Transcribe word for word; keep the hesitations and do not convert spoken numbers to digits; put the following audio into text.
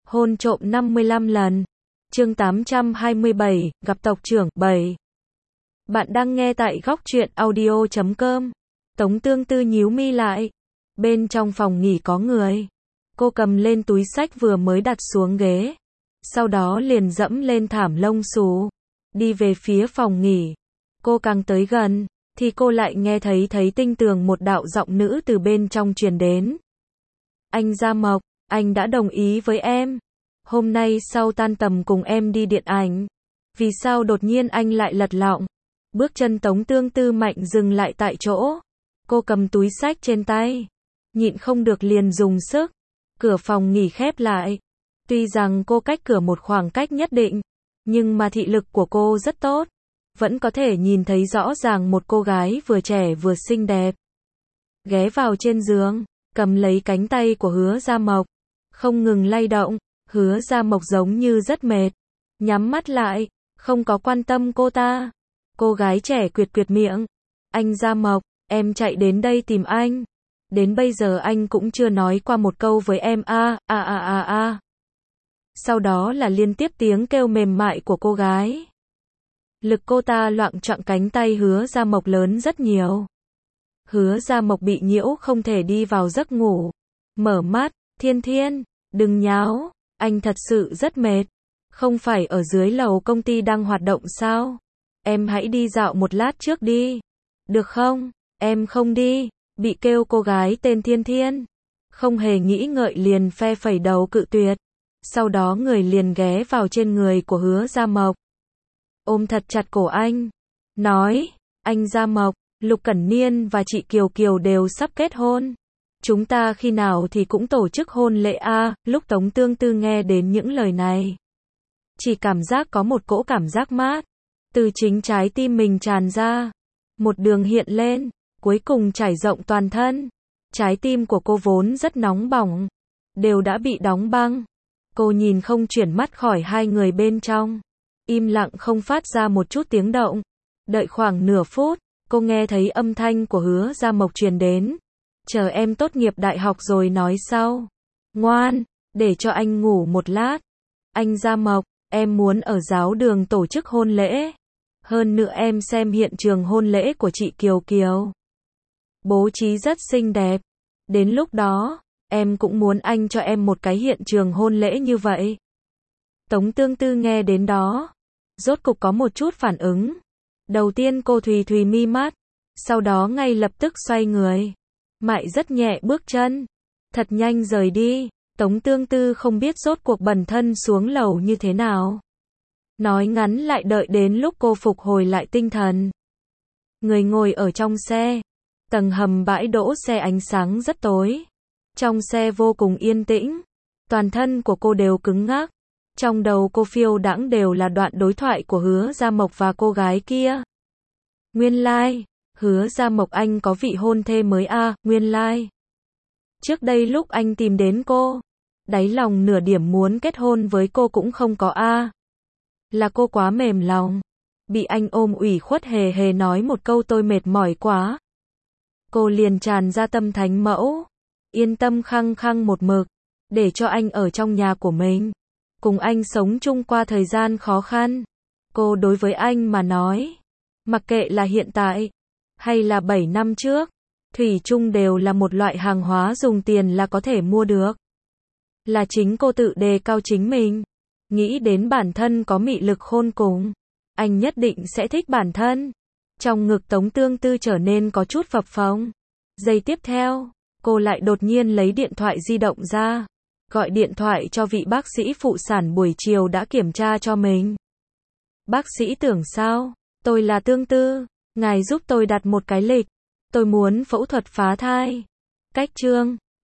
Hôn trộm năm mươi lăm lần. Chương tám trăm hai mươi bảy, gặp tộc trưởng, bảy. Bạn đang nghe tại góc truyện audio chấm com. Tống Tương Tư nhíu mi lại. Bên trong phòng nghỉ có người. Cô cầm lên túi sách vừa mới đặt xuống ghế. Sau đó liền dẫm lên thảm lông xù. Đi về phía phòng nghỉ. Cô càng tới gần, thì cô lại nghe thấy thấy tinh tường một đạo giọng nữ từ bên trong truyền đến. Anh Gia Mộc, anh đã đồng ý với em. Hôm nay sau tan tầm cùng em đi điện ảnh. Vì sao đột nhiên anh lại lật lọng? Bước chân Tống Tương Tư mạnh dừng lại tại chỗ. Cô cầm túi sách trên tay. Nhịn không được liền dùng sức. Cửa phòng nghỉ khép lại. Tuy rằng cô cách cửa một khoảng cách nhất định, nhưng mà thị lực của cô rất tốt. Vẫn có thể nhìn thấy rõ ràng một cô gái vừa trẻ vừa xinh đẹp. Ghé vào trên giường, cầm lấy cánh tay của Hứa Gia Mộc. Không ngừng lay động, Hứa Gia Mộc giống như rất mệt. Nhắm mắt lại, không có quan tâm cô ta. Cô gái trẻ quyệt quyệt miệng. Anh Gia Mộc, em chạy đến đây tìm anh. Đến bây giờ anh cũng chưa nói qua một câu với em a a a a a. Sau đó là liên tiếp tiếng kêu mềm mại của cô gái. Lực cô ta loạng choạng cánh tay Hứa Gia Mộc lớn rất nhiều. Hứa Gia Mộc bị nhiễu không thể đi vào giấc ngủ. Mở mắt, Thiên Thiên, đừng nháo, anh thật sự rất mệt. Không phải ở dưới lầu công ty đang hoạt động sao? Em hãy đi dạo một lát trước đi. Được không? Em không đi. Bị kêu cô gái tên Thiên Thiên. Không hề nghĩ ngợi liền phe phẩy đầu cự tuyệt. Sau đó người liền ghé vào trên người của Hứa Gia Mộc. Ôm thật chặt cổ anh. Nói, anh Gia Mộc, Lục Cẩn Niên và chị Kiều Kiều đều sắp kết hôn. Chúng ta khi nào thì cũng tổ chức hôn lễ a. Lúc Tống Tương Tư nghe đến những lời này, chỉ cảm giác có một cỗ cảm giác mát từ chính trái tim mình tràn ra. Một đường hiện lên, cuối cùng trải rộng toàn thân. Trái tim của cô vốn rất nóng bỏng, đều đã bị đóng băng. Cô nhìn không chuyển mắt khỏi hai người bên trong. Im lặng không phát ra một chút tiếng động. Đợi khoảng nửa phút, cô nghe thấy âm thanh của Hứa Gia Mộc truyền đến. Chờ em tốt nghiệp đại học rồi nói sau. Ngoan, để cho anh ngủ một lát. Anh Gia Mộc, em muốn ở giáo đường tổ chức hôn lễ. Hơn nữa em xem hiện trường hôn lễ của chị Kiều Kiều. Bố trí rất xinh đẹp. Đến lúc đó, em cũng muốn anh cho em một cái hiện trường hôn lễ như vậy. Tống Tương Tư nghe đến đó, rốt cục có một chút phản ứng. Đầu tiên cô thùy thùy mi mắt, sau đó ngay lập tức xoay người. Mại rất nhẹ bước chân, thật nhanh rời đi. Tống Tương Tư không biết rốt cuộc bản thân xuống lầu như thế nào. Nói ngắn lại đợi đến lúc cô phục hồi lại tinh thần. Người ngồi ở trong xe. Tầng hầm bãi đỗ xe ánh sáng rất tối. Trong xe vô cùng yên tĩnh. Toàn thân của cô đều cứng ngắc. Trong đầu cô phiêu đãng đều là đoạn đối thoại của Hứa Gia Mộc và cô gái kia. Nguyên lai, like, Hứa Gia Mộc anh có vị hôn thê mới a, à, nguyên lai. Like. Trước đây lúc anh tìm đến cô, đáy lòng nửa điểm muốn kết hôn với cô cũng không có a. À. Là cô quá mềm lòng. Bị anh ôm ủy khuất hề hề nói một câu tôi mệt mỏi quá. Cô liền tràn ra tâm thánh mẫu. Yên tâm khăng khăng một mực. Để cho anh ở trong nhà của mình. Cùng anh sống chung qua thời gian khó khăn. Cô đối với anh mà nói. Mặc kệ là hiện tại. Hay là bảy năm trước. Thủy chung đều là một loại hàng hóa dùng tiền là có thể mua được. Là chính cô tự đề cao chính mình. Nghĩ đến bản thân có mị lực khôn cùng. Anh nhất định sẽ thích bản thân. Trong ngực Tống Tương Tư trở nên có chút phập phồng. Giây tiếp theo, cô lại đột nhiên lấy điện thoại di động ra. Gọi điện thoại cho vị bác sĩ phụ sản buổi chiều đã kiểm tra cho mình. Bác sĩ tưởng sao? Tôi là Tương Tư. Ngài giúp tôi đặt một cái lịch. Tôi muốn phẫu thuật phá thai. Cách chương